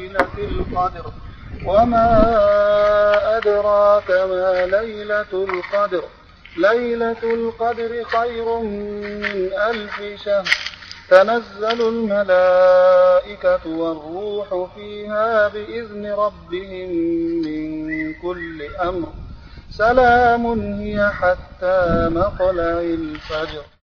ليلة القدر وما أدراك ما ليلة القدر ليلة القدر خير من 1000 شهر تنزل الملائكة والروح فيها بإذن ربهم من كل أمر سلام هي حتى مطلع الفجر.